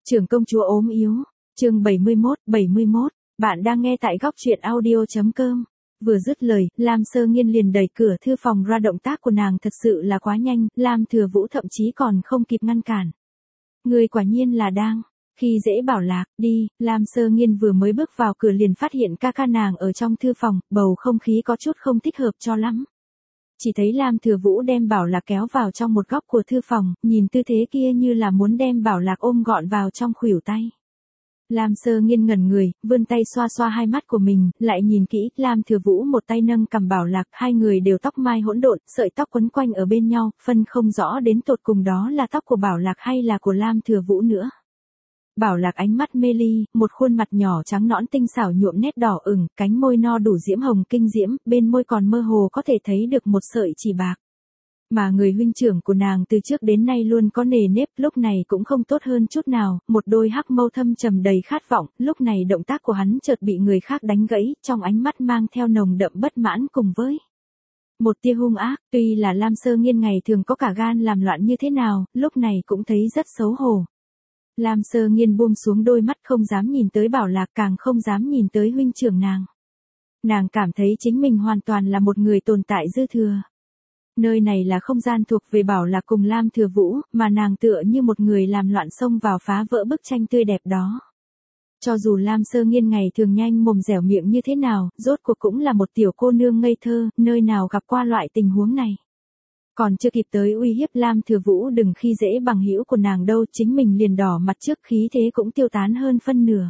Trưởng công chúa ốm yếu, chương 71, bạn đang nghe tại góc truyện audio.com. Vừa dứt lời, Lam Sơ Nghiên liền đẩy cửa thư phòng ra, động tác của nàng thật sự là quá nhanh, Lam Thừa Vũ thậm chí còn không kịp ngăn cản. Người quả nhiên là đang khi dễ Bảo Lạc, đi. Lam Sơ Nghiên vừa mới bước vào cửa liền phát hiện ca ca nàng ở trong thư phòng, bầu không khí có chút không thích hợp cho lắm. Chỉ thấy Lam Thừa Vũ đem Bảo Lạc kéo vào trong một góc của thư phòng, nhìn tư thế kia như là muốn đem Bảo Lạc ôm gọn vào trong khuỷu tay. Lam Sơ Nghiên ngẩn người, vươn tay xoa xoa hai mắt của mình, lại nhìn kỹ, Lam Thừa Vũ một tay nâng cằm Bảo Lạc, hai người đều tóc mai hỗn độn, sợi tóc quấn quanh ở bên nhau, phân không rõ đến tột cùng đó là tóc của Bảo Lạc hay là của Lam Thừa Vũ nữa. Bảo Lạc ánh mắt mê ly, một khuôn mặt nhỏ trắng nõn tinh xảo nhuộm nét đỏ ửng, cánh môi no đủ diễm hồng kinh diễm, bên môi còn mơ hồ có thể thấy được một sợi chỉ bạc. Mà người huynh trưởng của nàng từ trước đến nay luôn có nề nếp, lúc này cũng không tốt hơn chút nào, một đôi hắc mâu thâm trầm đầy khát vọng, lúc này động tác của hắn chợt bị người khác đánh gãy, trong ánh mắt mang theo nồng đậm bất mãn cùng với một tia hung ác. Tuy là Lam Sơ Nghiên ngày thường có cả gan làm loạn như thế nào, lúc này cũng thấy rất xấu hổ. Lam Sơ Nghiên buông xuống đôi mắt, không dám nhìn tới Bảo Lạc, càng không dám nhìn tới huynh trưởng nàng. Nàng cảm thấy chính mình hoàn toàn là một người tồn tại dư thừa. Nơi này là không gian thuộc về Bảo Lạc cùng Lam Thừa Vũ, mà nàng tựa như một người làm loạn xông vào phá vỡ bức tranh tươi đẹp đó. Cho dù Lam Sơ Nghiên ngày thường nhanh mồm dẻo miệng như thế nào, rốt cuộc cũng là một tiểu cô nương ngây thơ, nơi nào gặp qua loại tình huống này. Còn chưa kịp tới uy hiếp Lam Thừa Vũ đừng khi dễ bằng hữu của nàng đâu, chính mình liền đỏ mặt trước, khí thế cũng tiêu tán hơn phân nửa.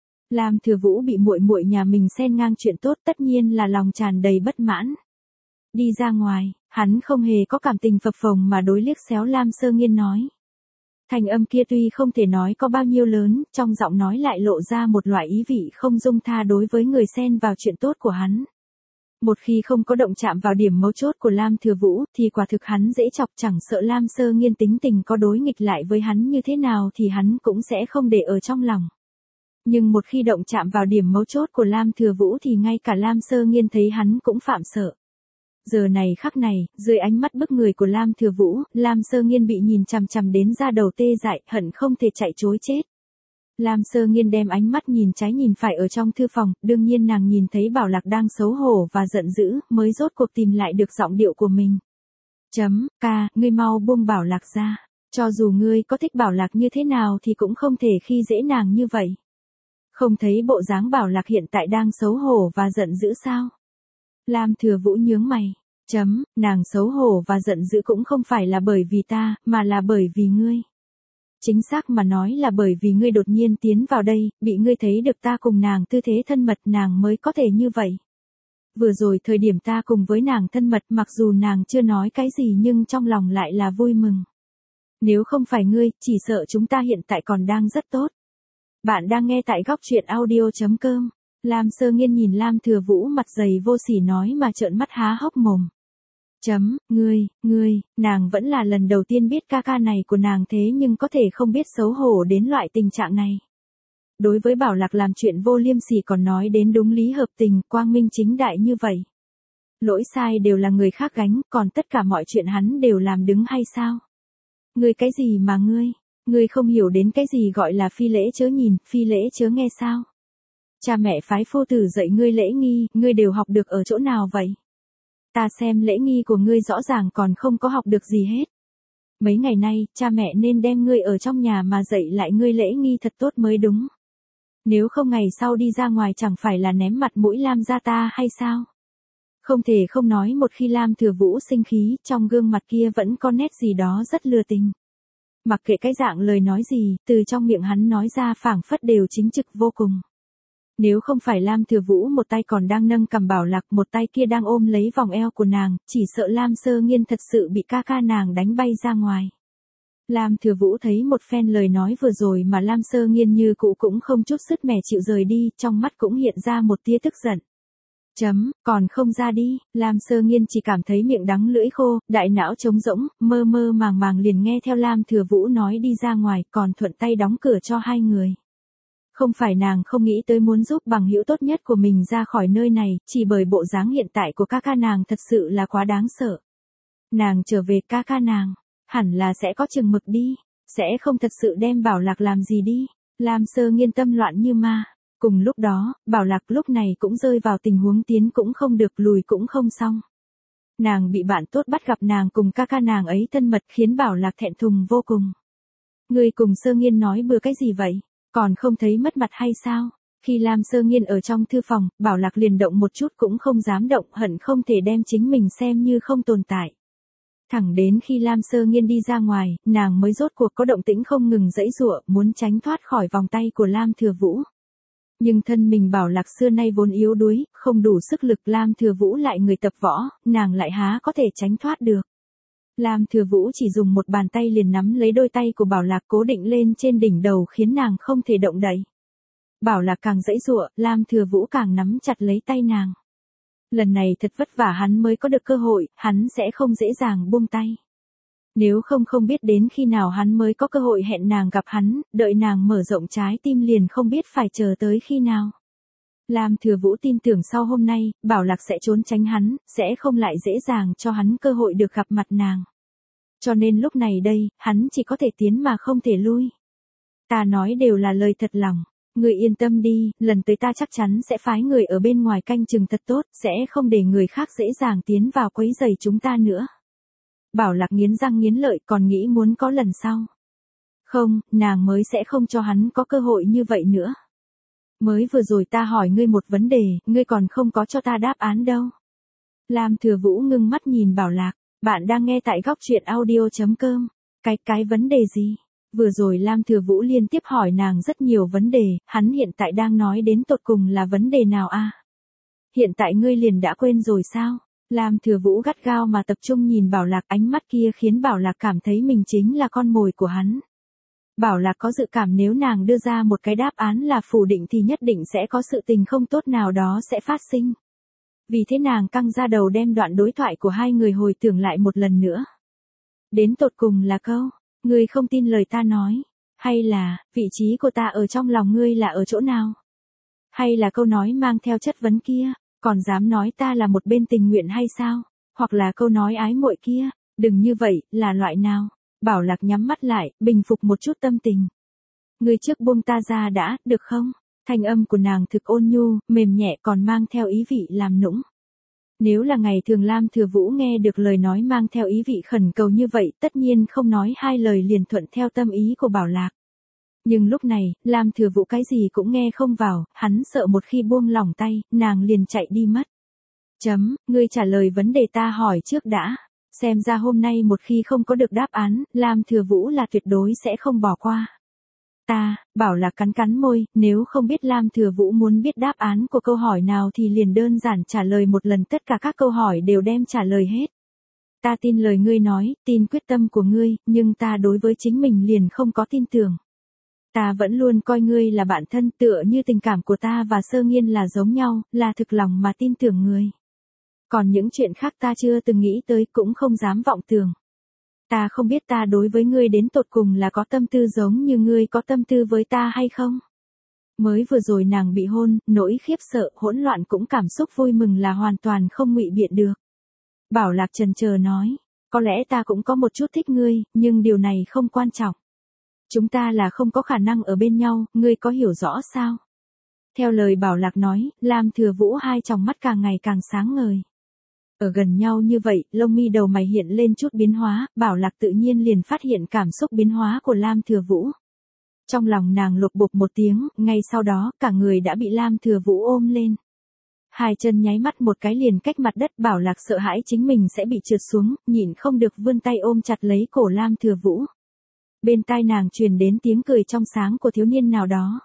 Lam Thừa Vũ bị muội muội nhà mình xen ngang chuyện tốt, tất nhiên là lòng tràn đầy bất mãn. Đi ra ngoài, hắn không hề có cảm tình phập phồng mà đối liếc xéo Lam Sơ Nghiên nói. Thành âm kia tuy không thể nói có bao nhiêu lớn, trong giọng nói lại lộ ra một loại ý vị không dung tha đối với người xen vào chuyện tốt của hắn. Một khi không có động chạm vào điểm mấu chốt của Lam Thừa Vũ, thì quả thực hắn dễ chọc, chẳng sợ Lam Sơ Nghiên tính tình có đối nghịch lại với hắn như thế nào thì hắn cũng sẽ không để ở trong lòng. Nhưng một khi động chạm vào điểm mấu chốt của Lam Thừa Vũ thì ngay cả Lam Sơ Nghiên thấy hắn cũng phạm sợ. Giờ này khắc này, dưới ánh mắt bức người của Lam Thừa Vũ, Lam Sơ Nghiên bị nhìn chằm chằm đến da đầu tê dại, hận không thể chạy trối chết. Lam Sơ Nghiên đem ánh mắt nhìn trái nhìn phải ở trong thư phòng, đương nhiên nàng nhìn thấy Bảo Lạc đang xấu hổ và giận dữ, mới rốt cuộc tìm lại được giọng điệu của mình. Ca, ngươi mau buông Bảo Lạc ra, cho dù ngươi có thích Bảo Lạc như thế nào thì cũng không thể khi dễ nàng như vậy. Không thấy bộ dáng Bảo Lạc hiện tại đang xấu hổ và giận dữ sao? Lam Thừa Vũ nhướng mày. Nàng xấu hổ và giận dữ cũng không phải là bởi vì ta, mà là bởi vì ngươi. Chính xác mà nói là bởi vì ngươi đột nhiên tiến vào đây, bị ngươi thấy được ta cùng nàng tư thế thân mật, nàng mới có thể như vậy. Vừa rồi thời điểm ta cùng với nàng thân mật, mặc dù nàng chưa nói cái gì nhưng trong lòng lại là vui mừng. Nếu không phải ngươi, chỉ sợ chúng ta hiện tại còn đang rất tốt. Bạn đang nghe tại góc truyện audio.com. Lam Sơ Nghiên nhìn Lam Thừa Vũ mặt dày vô sỉ nói mà trợn mắt há hốc mồm. Nàng vẫn là lần đầu tiên biết ca ca này của nàng thế nhưng có thể không biết xấu hổ đến loại tình trạng này. Đối với Bảo Lạc làm chuyện vô liêm sỉ còn nói đến đúng lý hợp tình, quang minh chính đại như vậy. Lỗi sai đều là người khác gánh, còn tất cả mọi chuyện hắn đều làm đứng hay sao? Ngươi cái gì mà ngươi không hiểu đến cái gì gọi là phi lễ chớ nhìn, phi lễ chớ nghe sao? Cha mẹ phái phu tử dạy ngươi lễ nghi, ngươi đều học được ở chỗ nào vậy? Ta xem lễ nghi của ngươi rõ ràng còn không có học được gì hết. Mấy ngày nay, cha mẹ nên đem ngươi ở trong nhà mà dạy lại ngươi lễ nghi thật tốt mới đúng. Nếu không ngày sau đi ra ngoài chẳng phải là ném mặt mũi Lam gia ta hay sao? Không thể không nói, một khi Lam Thừa Vũ sinh khí, trong gương mặt kia vẫn có nét gì đó rất lừa tình. Mặc kệ cái dạng lời nói gì, từ trong miệng hắn nói ra phảng phất đều chính trực vô cùng. Nếu không phải Lam Thừa Vũ một tay còn đang nâng cằm Bảo Lạc, một tay kia đang ôm lấy vòng eo của nàng, chỉ sợ Lam Sơ Nghiên thật sự bị ca ca nàng đánh bay ra ngoài. Lam Thừa Vũ thấy một phen lời nói vừa rồi mà Lam Sơ Nghiên như cũ cũng không chút sứt mẻ chịu rời đi, trong mắt cũng hiện ra một tia tức giận. Còn không ra đi. Lam Sơ Nghiên chỉ cảm thấy miệng đắng lưỡi khô, đại não trống rỗng, mơ mơ màng màng liền nghe theo Lam Thừa Vũ nói đi ra ngoài, còn thuận tay đóng cửa cho hai người. Không phải nàng không nghĩ tới muốn giúp bằng hữu tốt nhất của mình ra khỏi nơi này, chỉ bởi bộ dáng hiện tại của ca ca nàng thật sự là quá đáng sợ. Nàng trở về ca ca nàng, hẳn là sẽ có chừng mực đi. sẽ không thật sự đem Bảo Lạc làm gì đi. Lam Sơ Nghiên tâm loạn như ma. Cùng lúc đó, Bảo Lạc lúc này cũng rơi vào tình huống tiến cũng không được lùi cũng không xong. Nàng bị bạn tốt bắt gặp nàng cùng ca ca nàng ấy thân mật khiến Bảo Lạc thẹn thùng vô cùng. Ngươi cùng Sơ Nghiên nói bừa cái gì vậy? Còn không thấy mất mặt hay sao? Khi Lam Sơ Nghiên ở trong thư phòng, Bảo Lạc liền động một chút cũng không dám động, hận không thể đem chính mình xem như không tồn tại. Thẳng đến khi Lam Sơ Nghiên đi ra ngoài, nàng mới rốt cuộc có động tĩnh không ngừng giãy giụa, muốn tránh thoát khỏi vòng tay của Lam Thừa Vũ. Nhưng thân mình Bảo Lạc xưa nay vốn yếu đuối, không đủ sức lực, Lam Thừa Vũ lại người tập võ, nàng lại há có thể tránh thoát được. Lam Thừa Vũ chỉ dùng một bàn tay liền nắm lấy đôi tay của Bảo Lạc cố định lên trên đỉnh đầu khiến nàng không thể động đậy. Bảo Lạc càng giãy giụa, Lam Thừa Vũ càng nắm chặt lấy tay nàng. Lần này thật vất vả hắn mới có được cơ hội, hắn sẽ không dễ dàng buông tay. Nếu không biết đến khi nào hắn mới có cơ hội hẹn nàng gặp hắn, đợi nàng mở rộng trái tim liền không biết phải chờ tới khi nào. Lam Thừa Vũ tin tưởng sau hôm nay, Bảo Lạc sẽ trốn tránh hắn, sẽ không lại dễ dàng cho hắn cơ hội được gặp mặt nàng. Cho nên lúc này đây, hắn chỉ có thể tiến mà không thể lui. Ta nói đều là lời thật lòng. Ngươi yên tâm đi, lần tới ta chắc chắn sẽ phái người ở bên ngoài canh chừng thật tốt, sẽ không để người khác dễ dàng tiến vào quấy rầy chúng ta nữa. Bảo Lạc nghiến răng nghiến lợi còn nghĩ muốn có lần sau. Không, nàng mới sẽ không cho hắn có cơ hội như vậy nữa. Mới vừa rồi ta hỏi ngươi một vấn đề, ngươi còn không có cho ta đáp án đâu. Lam Thừa Vũ ngưng mắt nhìn Bảo Lạc, bạn đang nghe tại góc truyện audio.com. Cái vấn đề gì? Vừa rồi Lam Thừa Vũ liên tiếp hỏi nàng rất nhiều vấn đề, hắn hiện tại đang nói đến tột cùng là vấn đề nào a? Hiện tại ngươi liền đã quên rồi sao? Lam Thừa Vũ gắt gao mà tập trung nhìn Bảo Lạc, ánh mắt kia khiến Bảo Lạc cảm thấy mình chính là con mồi của hắn. Bảo Lạc có dự cảm nếu nàng đưa ra một cái đáp án là phủ định thì nhất định sẽ có sự tình không tốt nào đó sẽ phát sinh. Vì thế nàng căng ra đầu đem đoạn đối thoại của hai người hồi tưởng lại một lần nữa. Đến tột cùng là câu, ngươi không tin lời ta nói, hay là, vị trí của ta ở trong lòng ngươi là ở chỗ nào? Hay là câu nói mang theo chất vấn kia, còn dám nói ta là một bên tình nguyện hay sao? Hoặc là câu nói ái muội kia, đừng như vậy, là loại nào? Bảo Lạc nhắm mắt lại, bình phục một chút tâm tình. Ngươi trước buông ta ra đã, được không? Thanh âm của nàng thực ôn nhu, mềm nhẹ còn mang theo ý vị làm nũng. Nếu là ngày thường Lam Thừa Vũ nghe được lời nói mang theo ý vị khẩn cầu như vậy, tất nhiên không nói hai lời liền thuận theo tâm ý của Bảo Lạc. Nhưng lúc này, Lam Thừa Vũ cái gì cũng nghe không vào, hắn sợ một khi buông lỏng tay, nàng liền chạy đi mất. Ngươi trả lời vấn đề ta hỏi trước đã. Xem ra hôm nay một khi không có được đáp án, Lam Thừa Vũ là tuyệt đối sẽ không bỏ qua. Bảo Lạc cắn cắn môi, nếu không biết Lam Thừa Vũ muốn biết đáp án của câu hỏi nào thì liền đơn giản trả lời một lần tất cả các câu hỏi đều đem trả lời hết. Ta tin lời ngươi nói, tin quyết tâm của ngươi, nhưng ta đối với chính mình liền không có tin tưởng. Ta vẫn luôn coi ngươi là bạn thân, tựa như tình cảm của ta và Sơ Nghiên là giống nhau, là thực lòng mà tin tưởng ngươi. Còn những chuyện khác ta chưa từng nghĩ tới cũng không dám vọng tưởng. Ta không biết ta đối với ngươi đến tột cùng là có tâm tư giống như ngươi có tâm tư với ta hay không. Mới vừa rồi nàng bị hôn, nỗi khiếp sợ, hỗn loạn cũng cảm xúc vui mừng là hoàn toàn không ngụy biện được. Bảo Lạc chần chờ nói, có lẽ ta cũng có một chút thích ngươi, nhưng điều này không quan trọng. Chúng ta là không có khả năng ở bên nhau, ngươi có hiểu rõ sao? Theo lời Bảo Lạc nói, Lam Thừa Vũ hai tròng mắt càng ngày càng sáng ngời. Ở gần nhau như vậy, lông mi đầu mày hiện lên chút biến hóa, Bảo Lạc tự nhiên liền phát hiện cảm xúc biến hóa của Lam Thừa Vũ. Trong lòng nàng lục bục một tiếng, ngay sau đó, cả người đã bị Lam Thừa Vũ ôm lên. Hai chân nháy mắt một cái liền cách mặt đất, Bảo Lạc sợ hãi chính mình sẽ bị trượt xuống, nhịn không được vươn tay ôm chặt lấy cổ Lam Thừa Vũ. Bên tai nàng truyền đến tiếng cười trong sáng của thiếu niên nào đó.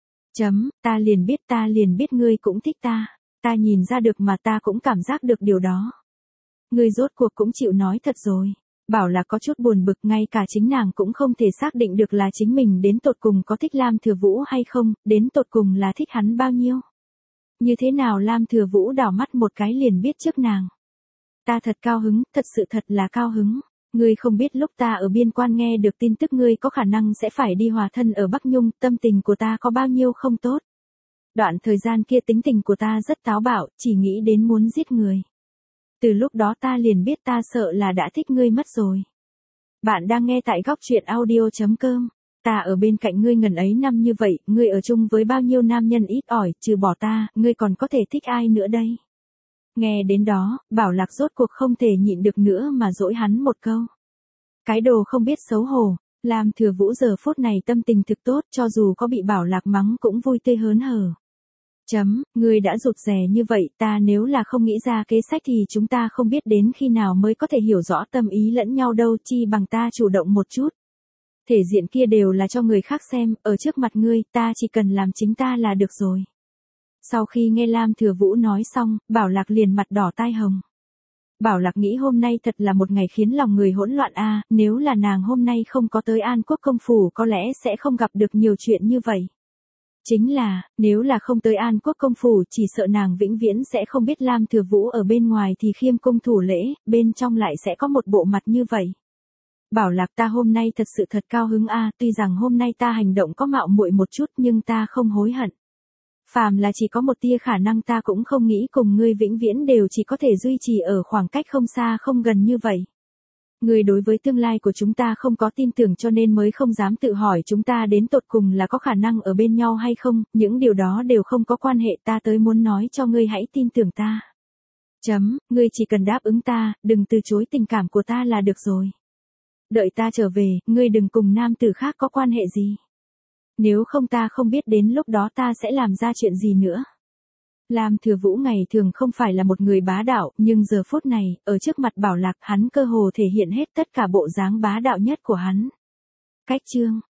Ta liền biết ngươi cũng thích ta. Ta nhìn ra được mà ta cũng cảm giác được điều đó. Ngươi rốt cuộc cũng chịu nói thật rồi. Bảo Lạc có chút buồn bực, ngay cả chính nàng cũng không thể xác định được là chính mình đến tột cùng có thích Lam Thừa Vũ hay không, đến tột cùng là thích hắn bao nhiêu. Như thế nào Lam Thừa Vũ đảo mắt một cái liền biết trước nàng. Ta thật cao hứng, thật sự thật là cao hứng. Ngươi không biết lúc ta ở biên quan nghe được tin tức ngươi có khả năng sẽ phải đi hòa thân ở Bắc Nhung, tâm tình của ta có bao nhiêu không tốt. Đoạn thời gian kia tính tình của ta rất táo bạo, chỉ nghĩ đến muốn giết người. Từ lúc đó ta liền biết ta sợ là đã thích ngươi mất rồi. Bạn đang nghe tại góc truyện audio.com. Ta ở bên cạnh ngươi ngần ấy năm như vậy, ngươi ở chung với bao nhiêu nam nhân ít ỏi, trừ bỏ ta, ngươi còn có thể thích ai nữa đây? Nghe đến đó, Bảo Lạc rốt cuộc không thể nhịn được nữa mà dỗi hắn một câu. Cái đồ không biết xấu hổ. Lam Thừa Vũ giờ phút này tâm tình thực tốt, cho dù có bị Bảo Lạc mắng cũng vui tươi hớn hở. Ngươi đã rụt rè như vậy, ta nếu là không nghĩ ra kế sách thì chúng ta không biết đến khi nào mới có thể hiểu rõ tâm ý lẫn nhau đâu, chi bằng ta chủ động một chút. Thể diện kia đều là cho người khác xem, ở trước mặt ngươi, ta chỉ cần làm chính ta là được rồi. Sau khi nghe Lam Thừa Vũ nói xong, Bảo Lạc liền mặt đỏ tai hồng. Bảo Lạc nghĩ hôm nay thật là một ngày khiến lòng người hỗn loạn a, nếu là nàng hôm nay không có tới An Quốc công phủ có lẽ sẽ không gặp được nhiều chuyện như vậy. Chính là, nếu là không tới An Quốc công phủ chỉ sợ nàng vĩnh viễn sẽ không biết Lam Thừa Vũ ở bên ngoài thì khiêm cung thủ lễ, bên trong lại sẽ có một bộ mặt như vậy. Bảo Lạc ta hôm nay thật sự thật cao hứng a, tuy rằng hôm nay ta hành động có mạo muội một chút nhưng ta không hối hận. Phàm là chỉ có một tia khả năng ta cũng không nghĩ cùng ngươi vĩnh viễn đều chỉ có thể duy trì ở khoảng cách không xa không gần như vậy. Ngươi đối với tương lai của chúng ta không có tin tưởng cho nên mới không dám tự hỏi chúng ta đến tột cùng là có khả năng ở bên nhau hay không, những điều đó đều không có quan hệ, ta tới muốn nói cho ngươi hãy tin tưởng ta. Ngươi chỉ cần đáp ứng ta, đừng từ chối tình cảm của ta là được rồi. Đợi ta trở về, ngươi đừng cùng nam tử khác có quan hệ gì. Nếu không ta không biết đến lúc đó ta sẽ làm ra chuyện gì nữa. Lam Thừa Vũ ngày thường không phải là một người bá đạo, nhưng giờ phút này, ở trước mặt Bảo Lạc hắn cơ hồ thể hiện hết tất cả bộ dáng bá đạo nhất của hắn. Cách chương